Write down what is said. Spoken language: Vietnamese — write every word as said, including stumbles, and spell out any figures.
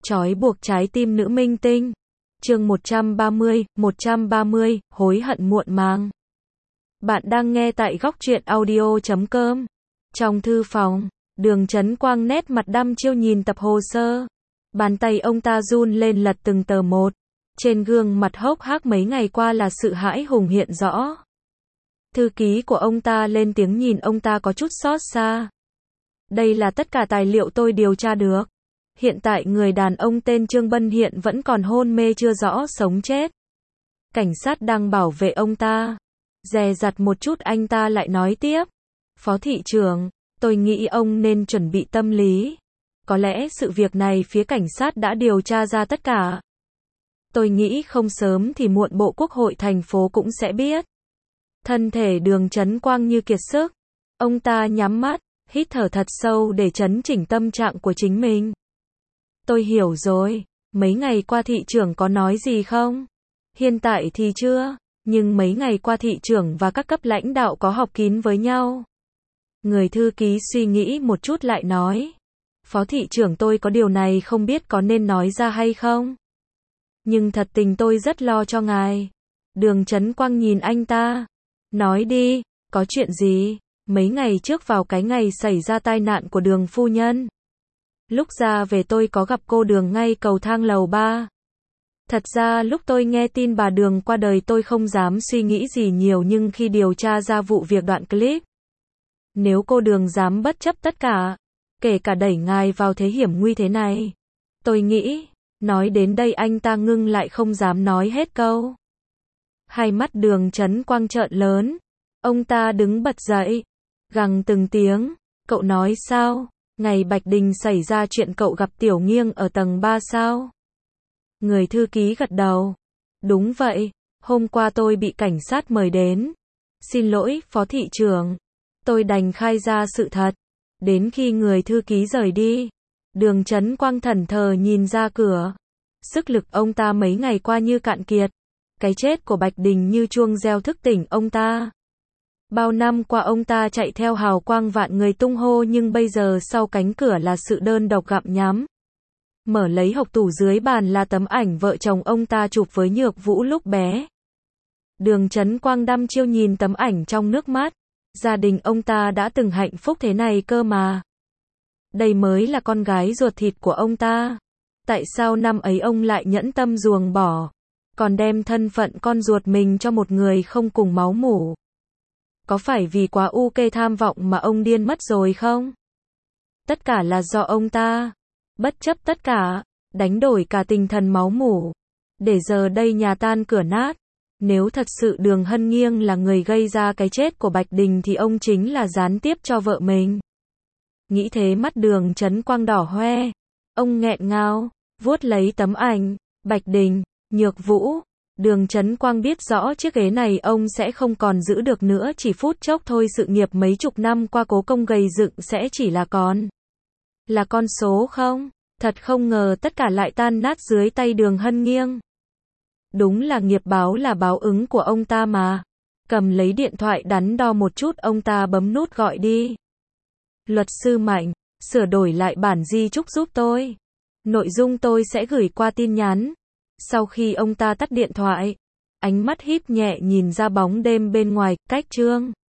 Trói buộc trái tim nữ minh tinh. Chương một trăm ba mươi, một trăm ba mươi, hối hận muộn màng. Bạn đang nghe tại góc truyện audio chấm com. Trong thư phòng, Đường Chấn Quang nét mặt đăm chiêu nhìn tập hồ sơ. Bàn tay ông ta run lên lật từng tờ một. Trên gương mặt hốc hác mấy ngày qua là sự hãi hùng hiện rõ. Thư ký của ông ta lên tiếng nhìn ông ta có chút xót xa. Đây là tất cả tài liệu tôi điều tra được. Hiện tại người đàn ông tên Trương Bân hiện vẫn còn hôn mê chưa rõ sống chết. Cảnh sát đang bảo vệ ông ta. Dè dặt một chút anh ta lại nói tiếp. Phó thị trưởng, tôi nghĩ ông nên chuẩn bị tâm lý. Có lẽ sự việc này phía cảnh sát đã điều tra ra tất cả. Tôi nghĩ không sớm thì muộn Bộ Quốc hội thành phố cũng sẽ biết. Thân thể Đường Chấn Quang như kiệt sức. Ông ta nhắm mắt, hít thở thật sâu để chấn chỉnh tâm trạng của chính mình. Tôi hiểu rồi, mấy ngày qua thị trưởng có nói gì không? Hiện tại thì chưa, nhưng mấy ngày qua thị trưởng và các cấp lãnh đạo có họp kín với nhau. Người thư ký suy nghĩ một chút lại nói. Phó thị trưởng tôi có điều này không biết có nên nói ra hay không? Nhưng thật tình tôi rất lo cho ngài. Đường Chấn Quang nhìn anh ta. Nói đi, có chuyện gì? Mấy ngày trước vào cái ngày xảy ra tai nạn của Đường phu nhân. Lúc ra về tôi có gặp cô Đường ngay cầu thang lầu ba. Thật ra lúc tôi nghe tin bà Đường qua đời tôi không dám suy nghĩ gì nhiều, nhưng khi điều tra ra vụ việc đoạn clip. Nếu cô Đường dám bất chấp tất cả, kể cả đẩy ngài vào thế hiểm nguy thế này, tôi nghĩ, nói đến đây anh ta ngưng lại không dám nói hết câu. Hai mắt Đường Chấn Quang trợn lớn. Ông ta đứng bật dậy, gằn từng tiếng, cậu nói sao? Ngày Bạch Đình xảy ra chuyện cậu gặp Tiểu Nghiêng ở tầng ba sao? Người thư ký gật đầu. Đúng vậy, hôm qua tôi bị cảnh sát mời đến. Xin lỗi, phó thị trưởng. Tôi đành khai ra sự thật. Đến khi người thư ký rời đi, Đường Chấn Quang thẫn thờ nhìn ra cửa. Sức lực ông ta mấy ngày qua như cạn kiệt. Cái chết của Bạch Đình như chuông reo thức tỉnh ông ta. Bao năm qua ông ta chạy theo hào quang vạn người tung hô, nhưng bây giờ sau cánh cửa là sự đơn độc gặm nhắm. Mở lấy hộc tủ dưới bàn là tấm ảnh vợ chồng ông ta chụp với Nhược Vũ lúc bé. Đường Chấn Quang đăm chiêu nhìn tấm ảnh trong nước mắt. Gia đình ông ta đã từng hạnh phúc thế này cơ mà. Đây mới là con gái ruột thịt của ông ta. Tại sao năm ấy ông lại nhẫn tâm ruồng bỏ, còn đem thân phận con ruột mình cho một người không cùng máu mủ? Có phải vì quá u kê tham vọng mà ông điên mất rồi không? Tất cả là do ông ta. Bất chấp tất cả, đánh đổi cả tinh thần máu mủ. Để giờ đây nhà tan cửa nát. Nếu thật sự Đường Hân Nghiêng là người gây ra cái chết của Bạch Đình thì ông chính là gián tiếp cho vợ mình. Nghĩ thế mắt Đường Chấn Quang đỏ hoe. Ông nghẹn ngào, vuốt lấy tấm ảnh. Bạch Đình, Nhược Vũ. Đường Chấn Quang biết rõ chiếc ghế này ông sẽ không còn giữ được nữa, chỉ phút chốc thôi sự nghiệp mấy chục năm qua cố công gầy dựng sẽ chỉ là con. Là con số không? Thật không ngờ tất cả lại tan nát dưới tay Đường Hân Nghiêng. Đúng là nghiệp báo là báo ứng của ông ta mà. Cầm lấy điện thoại đắn đo một chút ông ta bấm nút gọi đi. Luật sư Mạnh, sửa đổi lại bản di chúc giúp tôi. Nội dung tôi sẽ gửi qua tin nhắn. Sau khi ông ta tắt điện thoại, ánh mắt híp nhẹ nhìn ra bóng đêm bên ngoài, cách Trương